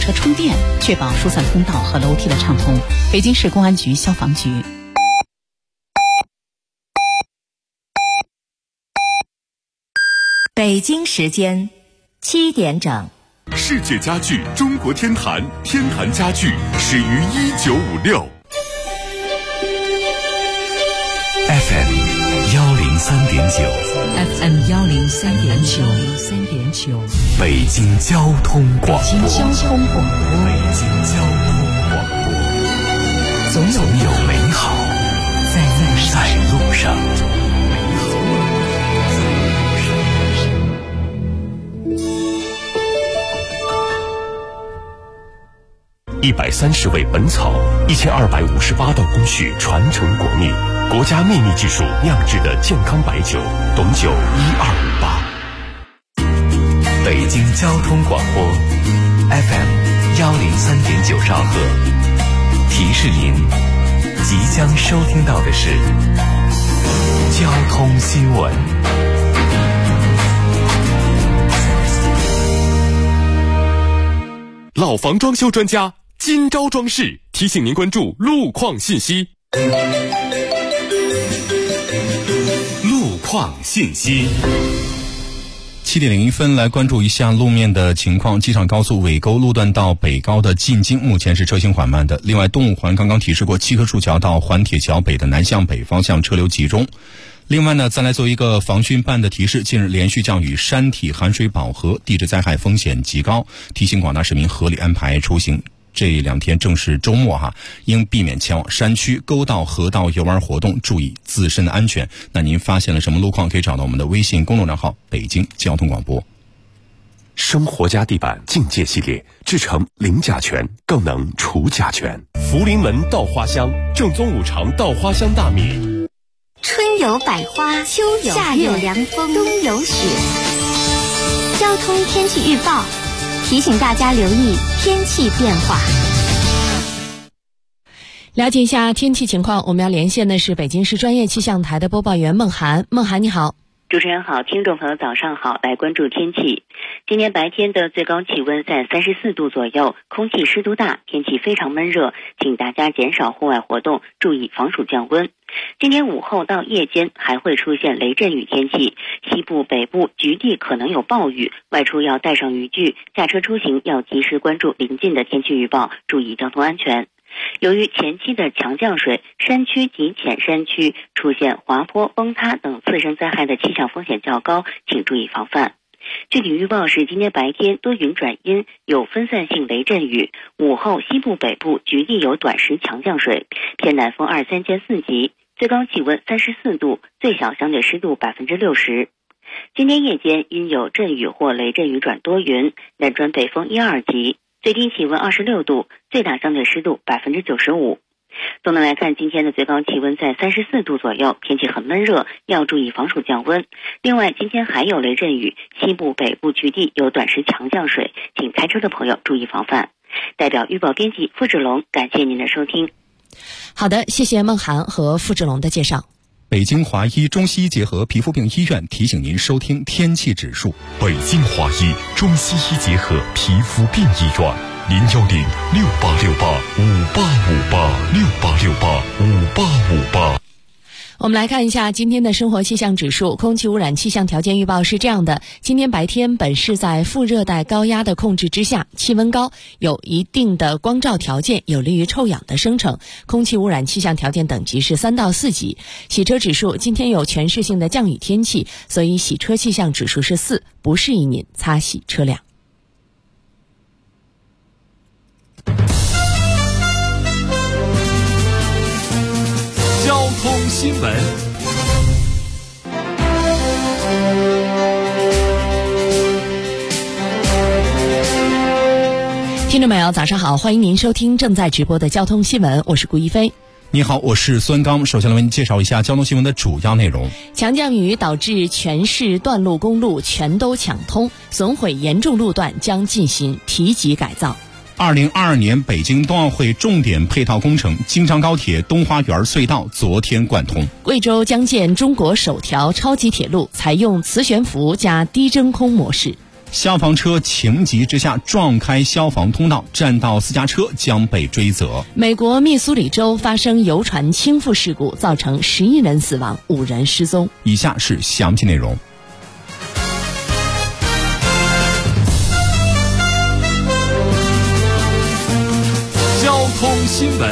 车充电，确保疏散通道和楼梯的畅通。北京市公安局消防局。 北京时间7点整。 世界家具中国天坛，天坛家具始于1956。FM 103.9 ，FM 103.9，北京交通广播，总有美好在路上。130味本草，1258道工序传承国秘，国家秘密技术酿制的健康白酒，董酒1258。北京交通广播 FM 103.9兆赫，提示您即将收听到的是交通新闻。老房装修专家今朝装饰提醒您关注路况信息。路况信息。 7点01分，来关注一下路面的情况。机场高速尾沟路段到北高的进京目前是车行缓慢的。另外，东五环刚刚提示过，七棵树桥到环铁桥北的南向北方向车流集中。另外呢，再来做一个防汛办的提示，近日连续降雨，山体含水饱和，地质灾害风险极高，提醒广大市民合理安排出行。这2天正是周末应避免前往山区、沟道、河道游玩活动，注意自身的安全。那您发现了什么路况，可以找到我们的微信公众账号北京交通广播。 生活家地板境界系列，制成零甲醛，更能除甲醛。福临门稻花香，正宗5常稻花香大米。 春有百花，秋有夏有凉风，冬有雪。交通天气预报提醒大家留意天气变化。 了解一下天气情况，我们要连线的是北京市专业气象台的播报员孟涵。孟涵你好。 主持人好，听众朋友早上好，来关注天气。今天白天的最高气温在34度左右，空气湿度大，天气非常闷热，请大家减少户外活动，注意防暑降温。今天午后到夜间还会出现雷阵雨天气，西部、北部局地可能有暴雨，外出要带上雨具，驾车出行要及时关注临近的天气预报，注意交通安全。由于前期的强降水，山区及浅山区出现滑坡、崩塌等自然灾害的气象风险较高，请注意防范。具体预报是今天白天多云转阴，有分散性雷阵雨，午后西部、北部局地有短时强降水，偏南风2、3间4级，最高气温34度，最小相对湿度60%。今天夜间因有阵雨或雷阵雨转多云，南转北风1、2级，最低气温26度，最大相对湿度95%。总的来看，今天的最高气温在34度左右，天气很闷热，要注意防暑降温。另外，今天还有雷阵雨，西部、北部局地有短时强降水，请开车的朋友注意防范。代表预报编辑付志龙，感谢您的收听。 好的，谢谢孟涵和付志龙的介绍。 北京华医中西医结合皮肤病医院提醒您收听天气指数。 北京华医中西医结合皮肤病医院，0106868585858，68685858。 我们来看一下今天的生活气象指数。空气污染气象条件预报是这样的：今天白天本市在副热带高压的控制之下，气温高，有一定的光照条件，有利于臭氧的生成，空气污染气象条件等级是3到4级。洗车指数，今天有全市性的降雨天气，所以洗车气象指数是4，不适宜您擦洗车辆。 交通新闻。 听众朋友早上好，欢迎您收听正在直播的交通新闻，我是顾一飞。 你好，我是孙刚。首先来为您介绍一下交通新闻的主要内容。 强降雨导致全市段路公路全都抢通，损毁严重路段将进行提级改造。 2022年北京冬奥会重点配套工程京张高铁东花园隧道昨天贯通。 贵州将建中国首条超级铁路，采用磁悬浮加低真空模式。 消防车情急之下撞开消防通道，占道私家车将被追责。 美国密苏里州发生游船倾覆事故，造成11人死亡，5人失踪。 以下是详细内容。 交通新闻。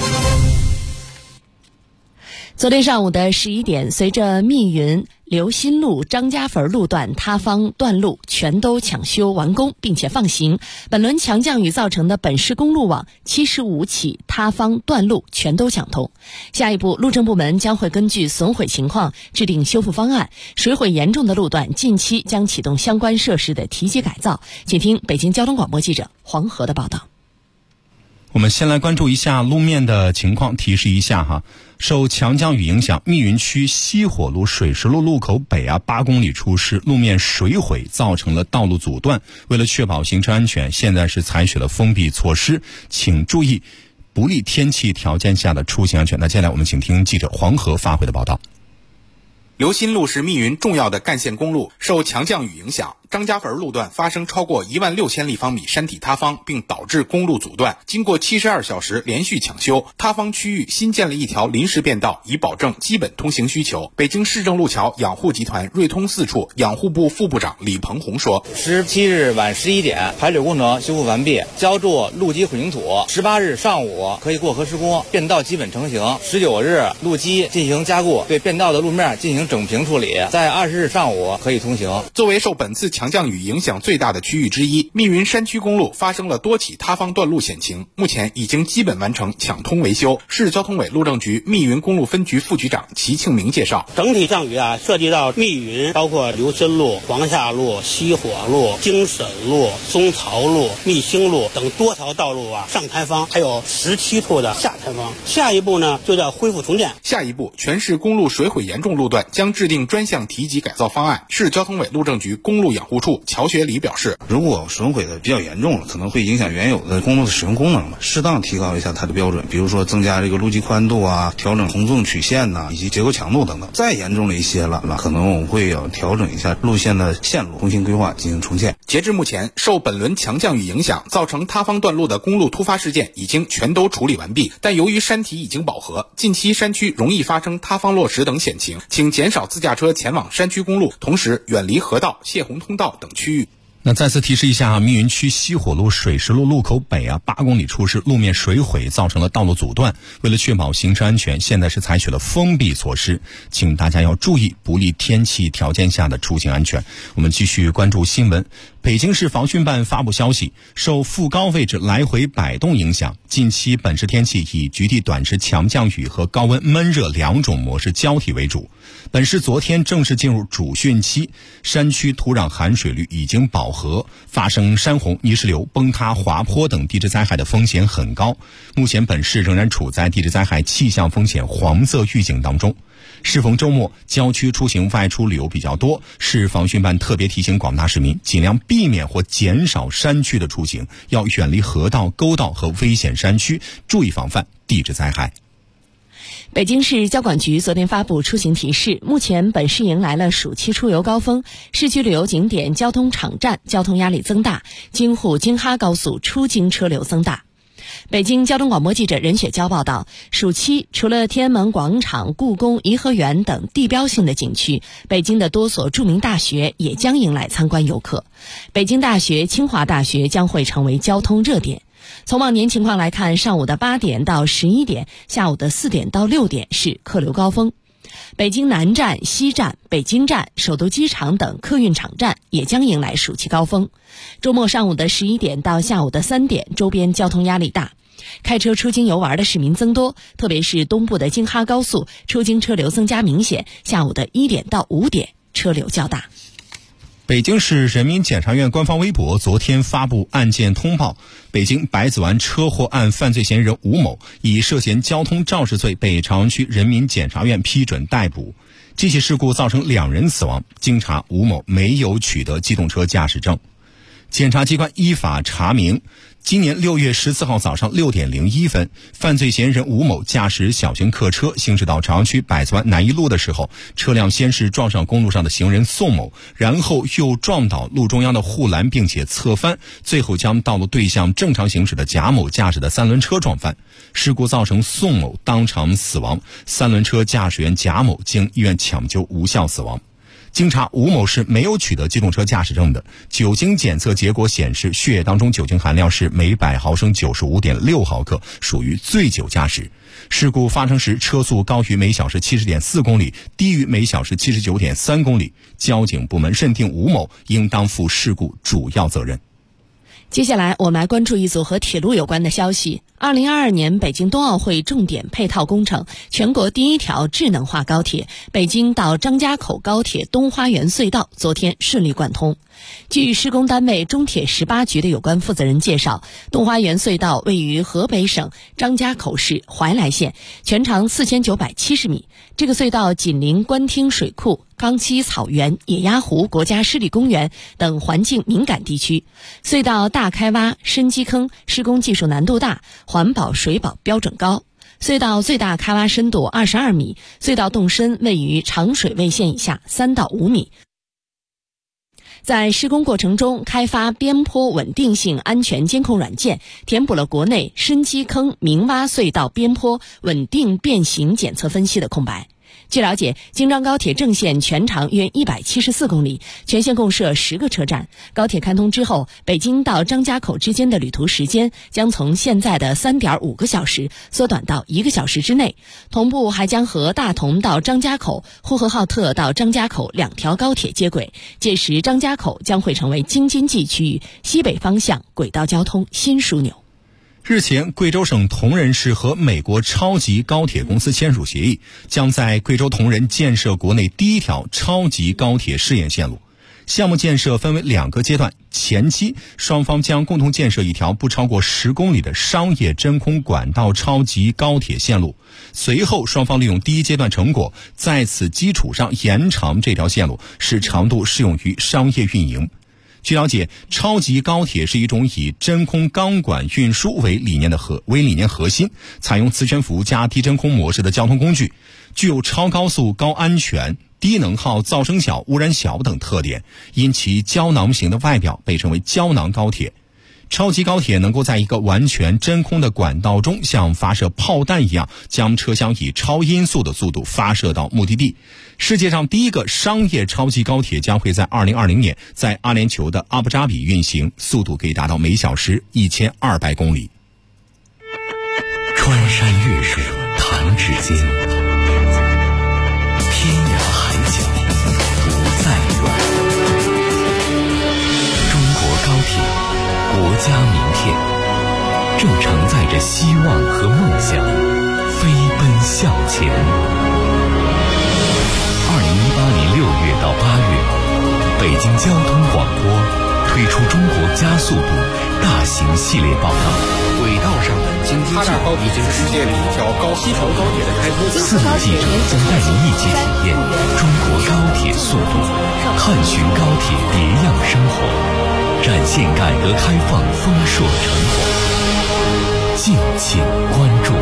昨天上午的11点，随着密云刘新路张家坟路段塌方段路全都抢修完工并且放行，本轮强降雨造成的本市公路网75起塌方段路全都抢通。下一步，路政部门将会根据损毁情况制定修复方案，水毁严重的路段近期将启动相关设施的提级改造。请听北京交通广播记者黄河的报道。 我们先来关注一下路面的情况，提示一下哈，受强降雨影响，密云区西火路水石路路口北8公里处是路面水毁，造成了道路阻断。为了确保行车安全，现在是采取了封闭措施，请注意不利天气条件下的出行安全。那接下来我们请听记者黄河发回的报道。 刘新路是密云重要的干线公路，受强降雨影响，张家坟路段发生超过16000立方米山体塌方，并导致公路阻断。经过72小时连续抢修，塌方区域新建了一条临时便道，以保证基本通行需求。北京市政路桥养护集团瑞通4处养护部副部长李鹏红说 ：17日晚11点，排水工程修复完毕，浇筑路基混凝土。18日上午可以过河施工，便道基本成型。19日路基进行加固，对便道的路面进行整平处理，在20日上午可以通行。 作为受本次强降雨影响最大的区域之一，密云山区公路发生了多起塌方段路险情，目前已经基本完成抢通维修。市交通委路政局密云公路分局副局长齐庆明介绍， 整体降雨涉及到密云，包括刘新路、黄下路、西火路、京沈路、松曹路、密兴路等多条道路上塌方，还有17处的下塌方。下一步呢，就叫恢复重建。 下一步，全市公路水毁严重路段将制定专项提级改造方案。市交通委路政局公路养护处乔学礼表示， 如果损毁的比较严重了，可能会影响原有的公路的使用功能了，适当提高一下它的标准，比如说增加这个路基宽度调整红纵曲线以及结构强度等等。再严重了一些了，可能我们会要调整一下路线的线路，重新规划进行重建。 截至目前，受本轮强降雨影响造成塌方段路的公路突发事件已经全都处理完毕，但由于山体已经饱和，近期山区容易发生塌方落石等险情，请减少自驾车前往山区公路，同时远离河道、泄洪通道等区域。 那再次提示一下，密云区西火路水石路路口北8公里处是路面水毁，造成了道路阻断。为了确保行车安全，现在是采取了封闭措施，请大家要注意不利天气条件下的出行安全。我们继续关注新闻。北京市防汛办发布消息，受副高位置来回摆动影响，近期本市天气以局地短时强降雨和高温闷热两种模式交替为主。本市昨天正式进入主汛期，山区土壤含水率已经饱和，发生山洪、泥石流、崩塌、滑坡等地质灾害的风险很高。目前本市仍然处在地质灾害气象风险黄色预警当中。适逢周末，郊区出行外出旅游比较多，市防汛办特别提醒广大市民尽量避免或减少山区的出行，要远离河道、沟道和危险山区，注意防范地质灾害。 北京市交管局昨天发布出行提示，目前本市迎来了暑期出游高峰，市区旅游景点交通场站交通压力增大，京沪京哈高速出京车流增大。北京交通广播记者任雪娇报道，暑期除了天安门广场、故宫、颐和园等地标性的景区，北京的多所著名大学也将迎来参观游客。北京大学、清华大学将会成为交通热点。从往年情况来看，上午的8点到11点，下午的4点到6点是客流高峰。北京南站、西站、北京站、首都机场等客运场站也将迎来暑期高峰。周末上午的11点到下午的3点，周边交通压力大，开车出京游玩的市民增多，特别是东部的京哈高速出京车流增加明显，下午的1点到5点车流较大。 北京市人民检察院官方微博昨天发布案件通报，北京百子湾车祸案犯罪嫌疑人吴某以涉嫌交通肇事罪被朝阳区人民检察院批准逮捕。这起事故造成2人死亡，经查吴某没有取得机动车驾驶证。检察机关依法查明， 今年6月14号早上6点01分，犯罪嫌疑人吴某驾驶小型客车行驶到朝阳区百子湾南一路的时候，车辆先是撞上公路上的行人宋某，然后又撞倒路中央的护栏，并且侧翻，最后将道路对向正常行驶的贾某驾驶的三轮车撞翻。事故造成宋某当场死亡，三轮车驾驶员贾某经医院抢救无效死亡。经查，吴某是没有取得机动车驾驶证的，酒精检测结果显示血液当中酒精含量是每100毫升 95.6 毫克，属于醉酒驾驶。事故发生时车速高于每小时 70.4 公里，低于每小时 79.3 公里。交警部门认定吴某应当负事故主要责任。 接下来我们来关注一组和铁路有关的消息。2022年北京冬奥会重点配套工程，全国第一条智能化高铁北京到张家口高铁东花园隧道昨天顺利贯通。据施工单位中铁18局的有关负责人介绍，东花园隧道位于河北省张家口市怀来县，全长4970米。这个隧道紧邻官厅水库、冈西草原、野鸭湖国家湿地公园等环境敏感地区。隧道大开挖、深基坑，施工技术难度大，环保水保标准高。隧道最大开挖深度22米，隧道洞深位于长水位线以下3到5米。在施工过程中，开发边坡稳定性安全监控软件，填补了国内深基坑明挖隧道边坡稳定变形检测分析的空白。据了解，京张高铁正线全长约174公里，全线共设10个车站。高铁开通之后，北京到张家口之间的旅途时间将从现在的3.5个小时缩短到1个小时之内。同步还将和大同到张家口、呼和浩特到张家口2条高铁接轨，届时张家口将会成为京津冀区域西北方向轨道交通新枢纽。 日前，贵州省铜仁市和美国超级高铁公司签署协议，将在贵州铜仁建设国内第一条超级高铁试验线路。项目建设分为2个阶段，前期双方将共同建设一条不超过10公里的商业真空管道超级高铁线路。随后，双方利用第一阶段成果，在此基础上延长这条线路，使长度适用于商业运营。据了解，超级高铁是一种以真空钢管运输为理念核心，采用磁悬浮加低真空模式的交通工具，具有超高速、高安全、低能耗、噪声小、污染小等特点，因其胶囊型的外表被称为胶囊高铁。超级高铁能够在一个完全真空的管道中，像发射炮弹一样，将车厢以超音速的速度发射到目的地。世界上第一个商业超级高铁将会在2020年在阿联酋的阿布扎比运行，速度可以达到每小时1200公里。 穿山越水弹指间，天涯海角不再远。中国高铁，国家名片，正承载着希望和梦想，飞奔向前。2018年6月到8月，北京交通广播推出中国加速度大型系列报道。 轨道上的京津冀已经实现了一条西成高铁的开通。 4路记者将带您一起体验中国高铁速度，探寻高铁别样生活，展现改革开放丰硕成果。敬请关注。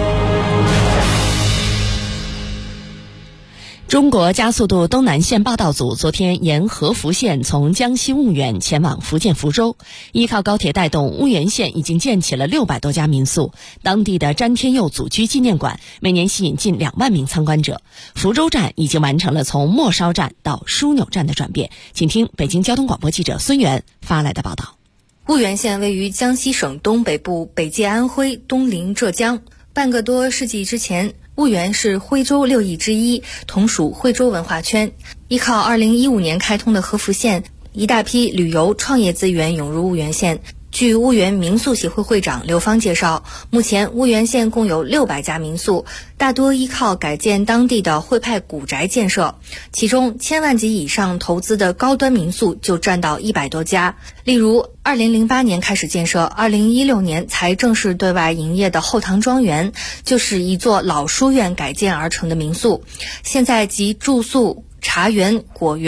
中国加速度东南线报道组昨天沿合福线从江西婺源前往福建福州，依靠高铁带动，婺源县已经建起了600多家民宿，当地的詹天佑祖居纪念馆每年吸引近2万名参观者。福州站已经完成了从末梢站到枢纽站的转变。请听北京交通广播记者孙源发来的报道。 婺源县位于江西省东北部，北接安徽，东临浙江。半个多世纪之前，婺源是徽州6邑之一，同属徽州文化圈。依靠2015年开通的合福线，一大批旅游创业资源涌入婺源县。据婺源民宿协会会长刘芳介绍，目前婺源县共有600家民宿，大多依靠改建当地的徽派古宅建设，其中1000万级以上投资的高端民宿就占到100多家。例如2008年开始建设，2016年才正式对外营业的后塘庄园，就是一座老书院改建而成的民宿。现在集住宿、茶园、果园、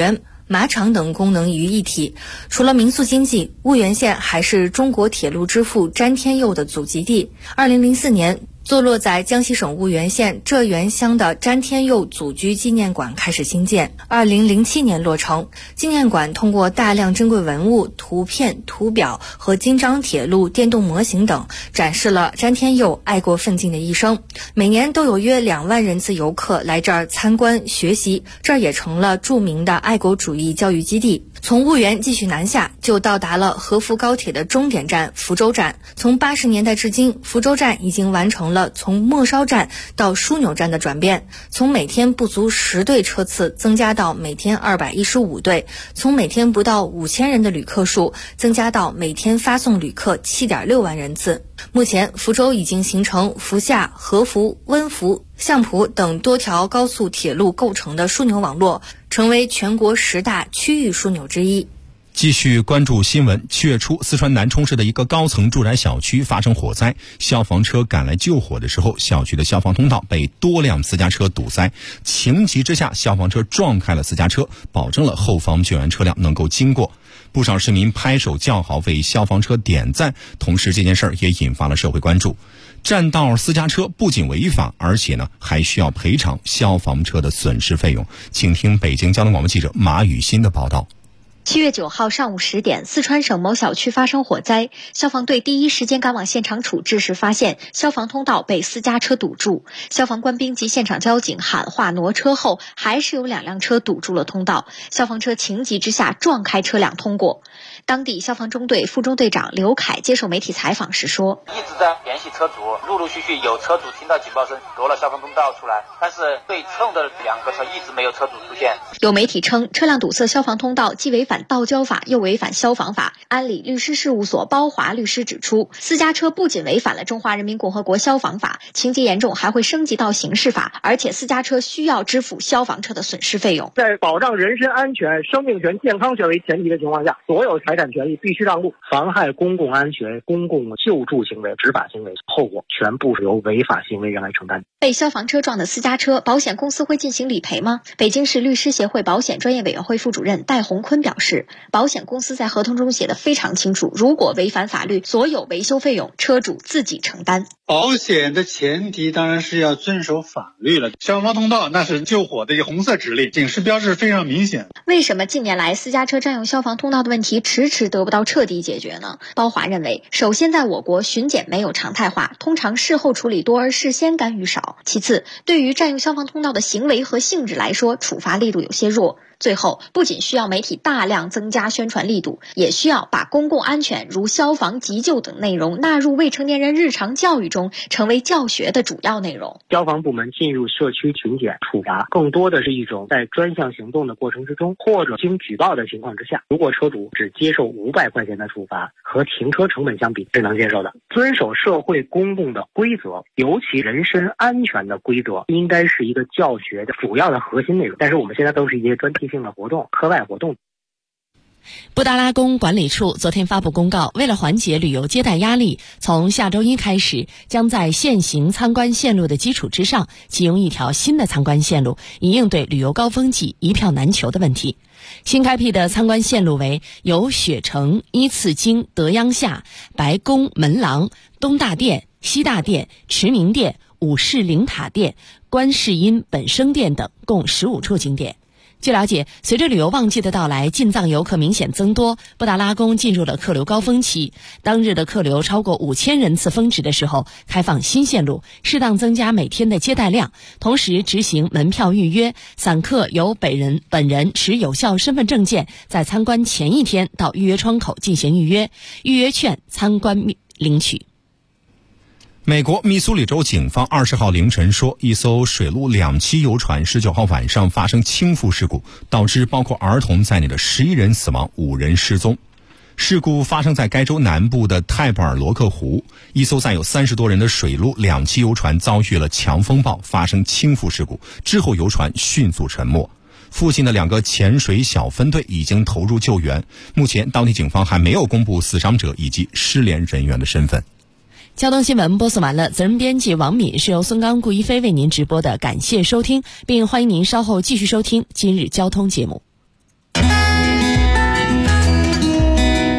马场等功能于一体。除了民宿经济，婺源县还是中国铁路之父詹天佑的祖籍地。2004年，坐落在江西省婺源县浙源乡的詹天佑祖居纪念馆开始兴建，2007年落成。纪念馆通过大量珍贵文物、图片、图表和京张铁路电动模型等，展示了詹天佑爱国奋进的一生。每年都有约2万人次游客来这儿参观学习，这儿也成了著名的爱国主义教育基地。从婺源继续南下，就到达了合福高铁的终点站福州站。从80年代至今，福州站已经完成了从末梢站到枢纽站的转变，从每天不足10对车次增加到每天215对，从每天不到5000人的旅客数增加到每天发送旅客7.6万人次。目前，福州已经形成福厦、合福、温福、相浦等多条高速铁路构成的枢纽网络，成为全国10大区域枢纽之一。 继续关注新闻。7月初，四川南充市的一个高层住宅小区发生火灾，消防车赶来救火的时候，小区的消防通道被多辆私家车堵塞，情急之下，消防车撞开了私家车，保证了后方救援车辆能够经过。不少市民拍手叫好，为消防车点赞，同时这件事也引发了社会关注。占道私家车不仅违法，而且还需要赔偿消防车的损失费用。请听北京交通广播记者马雨欣的报道。 7月9号上午10点，四川省某小区发生火灾，消防队第一时间赶往现场处置时，发现消防通道被私家车堵住。消防官兵及现场交警喊话挪车后，还是有2辆车堵住了通道，消防车情急之下撞开车辆通过。当地消防中队副中队长刘凯接受媒体采访时说：“ 一直在联系车主，陆陆续续有车主听到警报声夺了消防通道出来，但是对侧的2个车一直没有车主出现。” 有媒体称，车辆堵塞消防通道既违反道交法又违反消防法。安理律师事务所包华律师指出，私家车不仅违反了中华人民共和国消防法，情节严重还会升级到刑事法，而且私家车需要支付消防车的损失费用。 在保障人身安全、生命权、健康权为前提的情况下，所有财产权利必须让路，妨害公共安全、公共救助行为、执法行为，后果全部是由违法行为人来承担。 被消防车撞的私家车，保险公司会进行理赔吗？北京市律师协会保险专业委员会副主任戴洪坤表示，保险公司在合同中写得非常清楚，如果违反法律，所有维修费用车主自己承担。 保险的前提当然是要遵守法律了。消防通道那是救火的一个红色指令，警示标志非常明显。 为什么近年来私家车占用消防通道的问题迟迟得不到彻底解决呢？包华认为，首先在我国巡检没有常态化，通常事后处理多而事先干预少。其次，对于占用消防通道的行为和性质来说，处罚力度有些弱。最后，不仅需要媒体大量增加宣传力度，也需要把公共安全如消防急救等内容纳入未成年人日常教育中，成为教学的主要内容。 消防部门进入社区巡检处罚，更多的是一种在专项行动的过程之中，或者经举报的情况之下，如果车主只接受500块钱的处罚，和停车成本相比是能接受的。遵守社会公共的规则，尤其人身安全的规则，应该是一个教学的主要的核心内容。但是我们现在都是一些专题性的活动、课外活动。 布达拉宫管理处昨天发布公告，为了缓解旅游接待压力，从下周一开始，将在现行参观线路的基础之上，启用一条新的参观线路，以应对旅游高峰季一票难求的问题。新开辟的参观线路为由雪城、依次经、德阳下、白宫门廊、东大殿、西大殿、持明殿、武士陵塔殿、观世音本生殿等，共15处景点。据了解，随着旅游旺季的到来，进藏游客明显增多，布达拉宫进入了客流高峰期。当日的客流超过5000人次峰值的时候，开放新线路，适当增加每天的接待量，同时执行门票预约，散客由本人持有效身份证件，在参观前一天到预约窗口进行预约，预约券参观领取。 美国密苏里州警方20号凌晨说，一艘水陆2栖游船19号晚上发生倾覆事故，导致包括儿童在内的11人死亡，5人失踪。事故发生在该州南部的泰布尔罗克湖，一艘载有30多人的水陆2栖游船遭遇了强风暴，发生倾覆事故，之后游船迅速沉没。附近的2个潜水小分队已经投入救援，目前当地警方还没有公布死伤者以及失联人员的身份。 交通新闻播送完了，责任编辑王敏，是由孙刚、顾一飞为您直播的，感谢收听，并欢迎您稍后继续收听今日交通节目。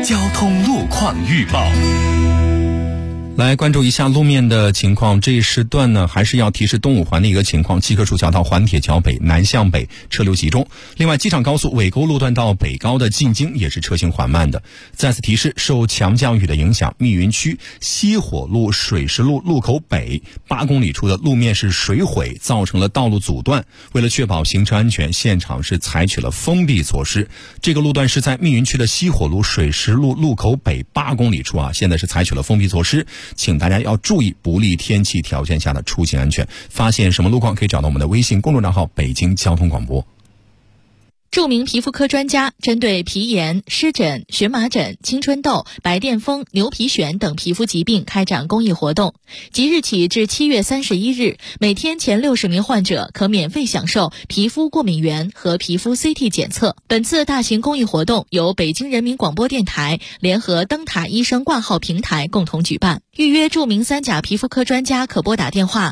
交通路况预报。 来关注一下路面的情况，这一时段呢还是要提示东五环的一个情况，七棵树桥到环铁桥北南向北车流集中。另外，机场高速尾沟路段到北高的进京也是车行缓慢的。再次提示，受强降雨的影响，密云区西火路水石路路口北8公里处的路面是水毁，造成了道路阻断。为了确保行车安全，现场是采取了封闭措施。这个路段是在密云区的西火路水石路路口北8公里处啊，现在是采取了封闭措施。请大家要注意不利天气条件下的出行安全。发现什么路况可以找到我们的微信公众账号北京交通广播。 著名皮肤科专家针对皮炎、湿疹、荨麻疹、青春痘、白癜风、牛皮癣等皮肤疾病开展公益活动。即日起至7月31日，每天前60名患者可免费享受皮肤过敏原和皮肤 CT 检测。本次大型公益活动由北京人民广播电台联合灯塔医生挂号平台共同举办。预约著名3甲皮肤科专家可拨打电话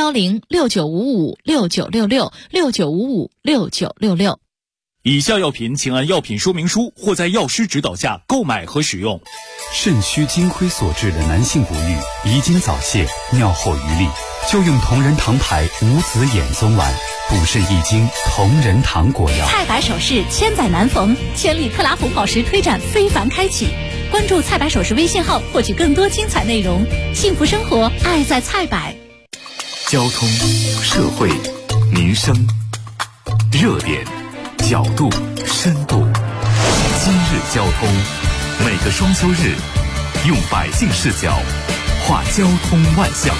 01069556966 69556966。 以下药品请按药品说明书或在药师指导下购买和使用。 肾虚金亏所致的男性不育、遗精早泄、尿后余沥，就用同仁堂牌无子衍宗丸，补肾益精同仁堂果药。 菜百首饰千载难逢，千里克拉福宝石推展非凡开启。关注菜百首饰微信号，获取更多精彩内容。幸福生活，爱在菜百。 交通、社会、民生、热点、角度、深度。今日交通，每个双休日，用百姓视角话交通万象。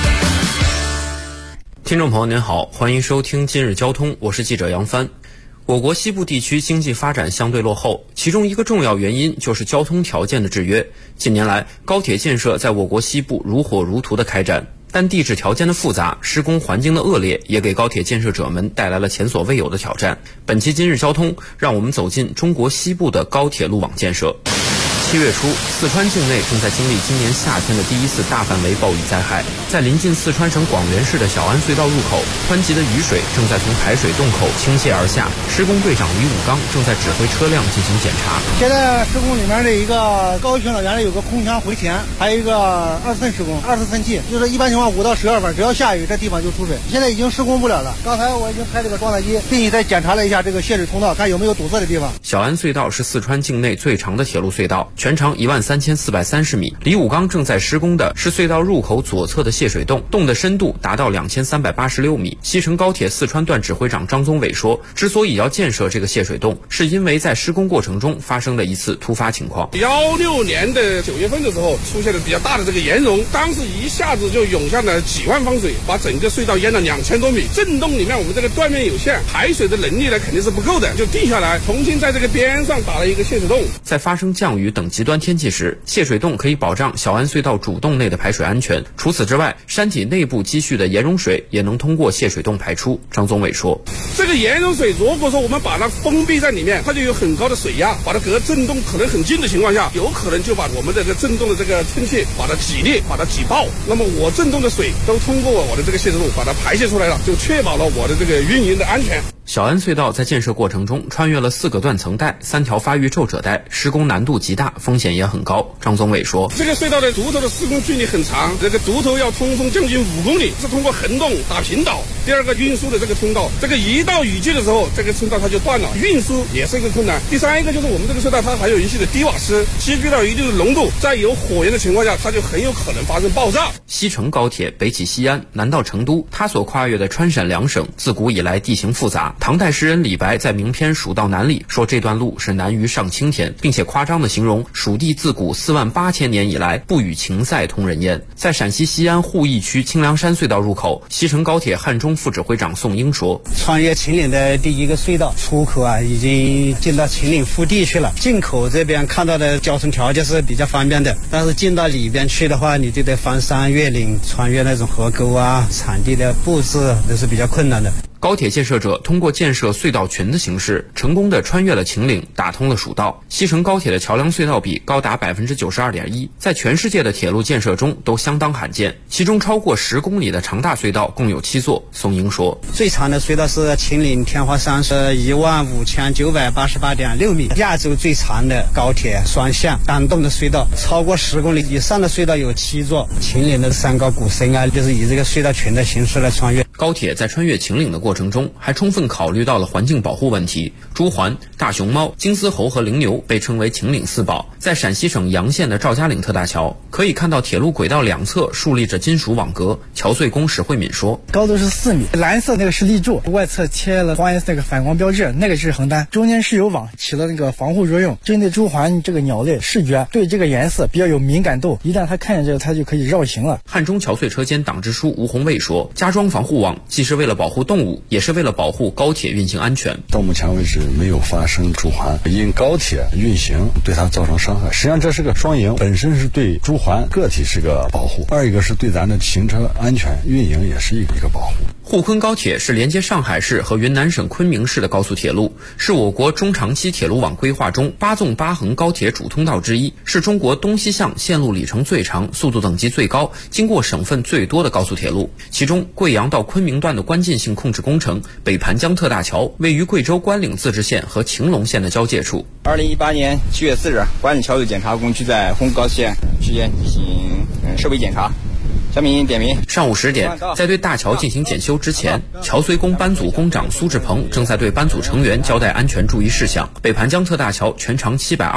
听众朋友您好，欢迎收听今日交通，我是记者杨帆。我国西部地区经济发展相对落后，其中一个重要原因就是交通条件的制约。近年来，高铁建设在我国西部如火如荼的开展，但地质条件的复杂，施工环境的恶劣，也给高铁建设者们带来了前所未有的挑战。本期今日交通，让我们走进中国西部的高铁路网建设。7月初，四川境内正在经历今年夏天的第一次大范围暴雨灾害。在临近四川省广元市的小安隧道入口，湍急的雨水正在从排水洞口倾泻而下。施工队长李武刚正在指挥车辆进行检查。 现在施工里面的一个高巡了，原来有个空腔回填，还有一个2次施工，2次喷气，就是一般情况5到12月份，只要下雨，这地方就出水。现在已经施工不了了。刚才我已经开这个装载机进去再检查了一下这个泄水通道，看有没有堵塞的地方。 小安隧道是四川境内最长的铁路隧道，全长13430米。李武刚正在施工的是隧道入口左侧的泄水洞，洞的深度达到2386米。西成高铁四川段指挥长张宗伟说，之所以要建设这个泄水洞，是因为在施工过程中发生了一次突发情况。 16年的9月份的时候，出现了比较大的这个岩溶，当时一下子就涌向了几万方水，把整个隧道淹了2000多米。震动里面我们这个断面有限，排水的能力呢肯定是不够的，就地下来，重新在这个边上打了一个泄水洞。 在发生降雨等极端天气时，泄水洞可以保障小安隧道主洞内的排水安全。除此之外，山体内部积蓄的盐溶水也能通过泄水洞排出。张宗伟说， 这个盐溶水如果说我们把它封闭在里面，它就有很高的水压，把它隔震动可能很近的情况下，有可能就把我们这个震动的这个喷气把它挤裂，把它挤爆。那么我震动的水都通过我的这个泄水洞把它排泄出来了，就确保了我的这个运营的安全。 小安隧道在建设过程中穿越了4个断层带、3条发育皱褶带，施工难度极大，风险也很高。张宗伟说， 这个隧道的独头的施工距离很长，这个独头要通风将近5公里，是通过横洞打平岛。第二个运输的这个通道，这个一到雨季的时候，这个通道它就断了，运输也是一个困难。第三一个就是我们这个隧道它还有一些的低瓦斯，积聚到一定的浓度，在有火源的情况下，它就很有可能发生爆炸。 西成高铁北起西安，南到成都，它所跨越的川陕两省自古以来地形复杂。唐代诗人李白在名篇《蜀道难》里说，这段路是难于上青天，并且夸张地形容蜀地自古48000年以来不与秦塞通人烟。在陕西西安鄠邑区清凉山隧道入口，西成高铁汉中副指挥长宋英说， 穿越秦岭的第一个隧道，出口已经进到秦岭腹地去了。进口这边看到的交通条件是比较方便的，但是进到里边去的话，你就得翻山越岭，穿越那种河沟啊，产地的布置都是比较困难的。 高铁建设者通过建设隧道群的形式，成功地穿越了秦岭，打通了蜀道。西成高铁的桥梁隧道比高达 92.1%， 在全世界的铁路建设中都相当罕见。其中超过10公里的长大隧道共有7座。宋英说， 最长的隧道是秦岭天华山，是15988.6米，亚洲最长的高铁双向单洞的隧道，超过10公里以上的隧道有7座。秦岭的山高谷深啊，就是以这个隧道群的形式来穿越。 高铁在穿越秦岭的过程中，还充分考虑到了环境保护问题。朱鹮、大熊猫、金丝猴和羚牛被称为秦岭4宝。在陕西省洋县的赵家岭特大桥，可以看到铁路轨道两侧竖立着金属网格。桥隧工史慧敏说， 高度是4米，蓝色那个是立柱，外侧贴了黄颜色那个反光标志，那个是横单，中间是有网，起了那个防护作用。针对朱鹮这个鸟类视觉对这个颜色比较有敏感度，一旦它看见这个，它就可以绕行了。 汉中桥隧车间党支书吴宏卫说，加装防护网既是为了保护动物，也是为了保护高铁运行安全。 到目前为止没有发生朱鹮因高铁运行对它造成伤害，实际上这是个双赢，本身是对朱鹮个体是个保护，二一个是对咱的行车安全运营也是一个保护。 沪昆高铁是连接上海市和云南省昆明市的高速铁路，是我国中长期铁路网规划中8纵8横高铁主通道之一，是中国东西向线路里程最长、速度等级最高、经过省份最多的高速铁路。其中贵阳到昆明段的关键性控制工程北盘江特大桥位于贵州关岭自治县和晴隆县的交界处。 2018年7月4日，关岭桥隧检查工区在红高线区间进行设备检查。小敏点名。 上午10点，在对大桥进行检修之前，桥隧工班组工长苏志鹏正在对班组成员交代安全注意事项。北盘江特大桥全长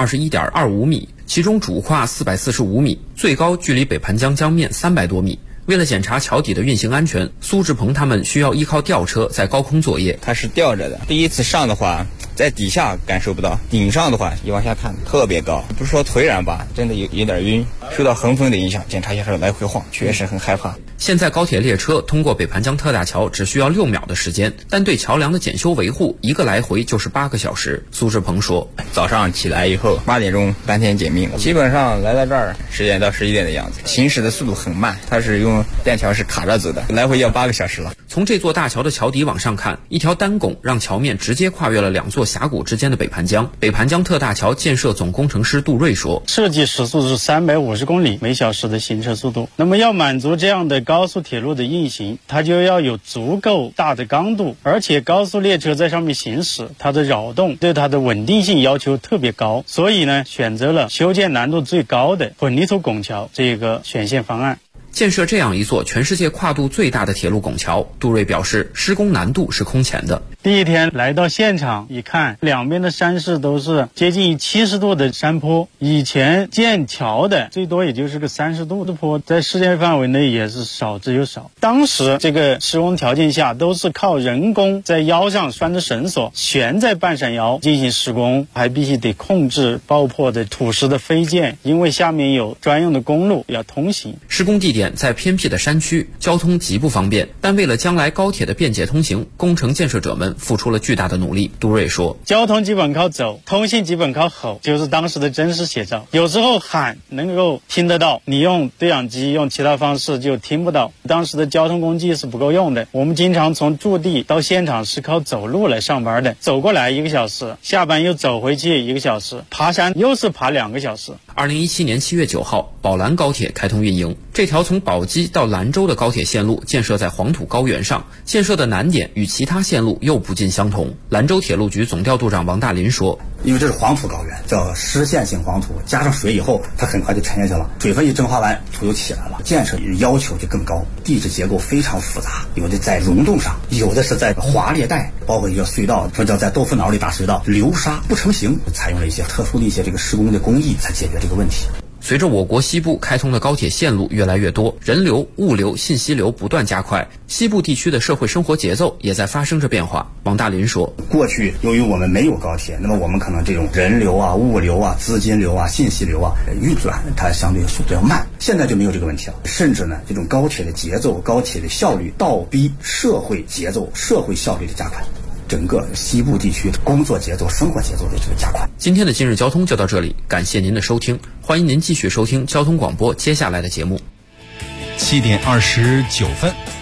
721.25米，其中主跨445米，最高距离北盘江江面300多米。为了检查桥底的运行安全，苏志鹏他们需要依靠吊车在高空作业。 它是吊着的，第一次上的话在底下感受不到，顶上的话一往下看特别高，不是说腿软吧，真的有点晕，受到横风的影响，检查一下来回晃，确实很害怕。 现在高铁列车通过北盘江特大桥只需要6秒的时间，但对桥梁的检修维护一个来回就是8个小时。苏志鹏说， 早上起来以后8点钟当天解密，基本上来到这儿10点到11点的样子，行驶的速度很慢，它是用链条是卡着走的，来回要8个小时了。 从这座大桥的桥底往上看，一条单拱让桥面直接跨越了2座峡谷之间的北盘江。北盘江特大桥建设总工程师杜瑞说， 设计时速是350公里每小时的行车速度，那么要满足这样的高速铁路的运行，它就要有足够大的刚度，而且高速列车在上面行驶，它的扰动对它的稳定性要求特别高，所以呢，选择了修建难度最高的混凝土拱桥这个选线方案。 建设这样一座全世界跨度最大的铁路拱桥，杜瑞表示施工难度是空前的。 第一天来到现场一看，两边的山势都是接近70度的山坡，以前建桥的最多也就是个30度的坡，在世界范围内也是少之又少。当时这个施工条件下都是靠人工在腰上拴着绳索悬在半山腰进行施工，还必须得控制爆破的土石的飞溅，因为下面有专用的公路要通行。 施工地点在偏僻的山区，交通极不方便，但为了将来高铁的便捷通行，工程建设者们付出了巨大的努力。杜瑞说， 交通基本靠走，通信基本靠吼，就是当时的真实写照。有时候喊能够听得到，你用对讲机用其他方式就听不到。当时的交通工具是不够用的，我们经常从驻地到现场是靠走路来上班的，走过来1个小时，下班又走回去1个小时，爬山又是爬2个小时。 2017年7月9号，宝兰高铁开通运营。这条从宝鸡到兰州的高铁线路建设在黄土高原上，建设的难点与其他线路又不尽相同。兰州铁路局总调度长王大林说， 因为这是黄土高原，叫湿陷性黄土，加上水以后它很快就沉下去了，水分一蒸发完土就起来了，建设要求就更高，地质结构非常复杂，有的在溶洞上，有的是在滑裂带，包括一个隧道，说叫在豆腐脑里打隧道，流沙不成形，采用了一些特殊的一些这个施工的工艺才解决这个问题。 随着我国西部开通的高铁线路越来越多，人流、物流、信息流不断加快，西部地区的社会生活节奏也在发生着变化。王大林说， 过去由于我们没有高铁，那么我们可能这种人流啊、物流啊、资金流啊、信息流啊运转它相对速度要慢，现在就没有这个问题了，甚至呢这种高铁的节奏、高铁的效率倒逼社会节奏、社会效率的加快，整个西部地区的工作节奏、生活节奏的这个加快。 今天的今日交通就到这里，感谢您的收听，欢迎您继续收听交通广播接下来的节目。 7点29分。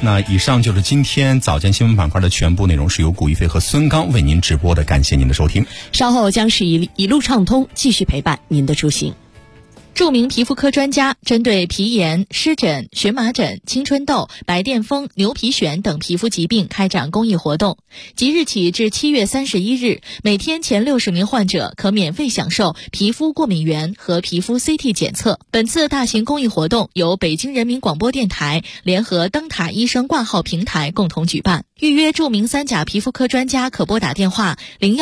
那以上就是今天早间新闻板块的全部内容，是由古一飞和孙刚为您直播的，感谢您的收听。 稍后将是一路畅通，继续陪伴您的出行。著名皮肤科专家针对皮炎、湿疹、荨麻疹、青春痘、白癜风、牛皮癣等皮肤疾病开展公益活动。即日起至7月31日，每天前60名患者可免费享受皮肤过敏原和皮肤 CT 检测。本次大型公益活动由北京人民广播电台联合灯塔医生挂号平台共同举办。预约著名3甲皮肤科专家可拨打电话01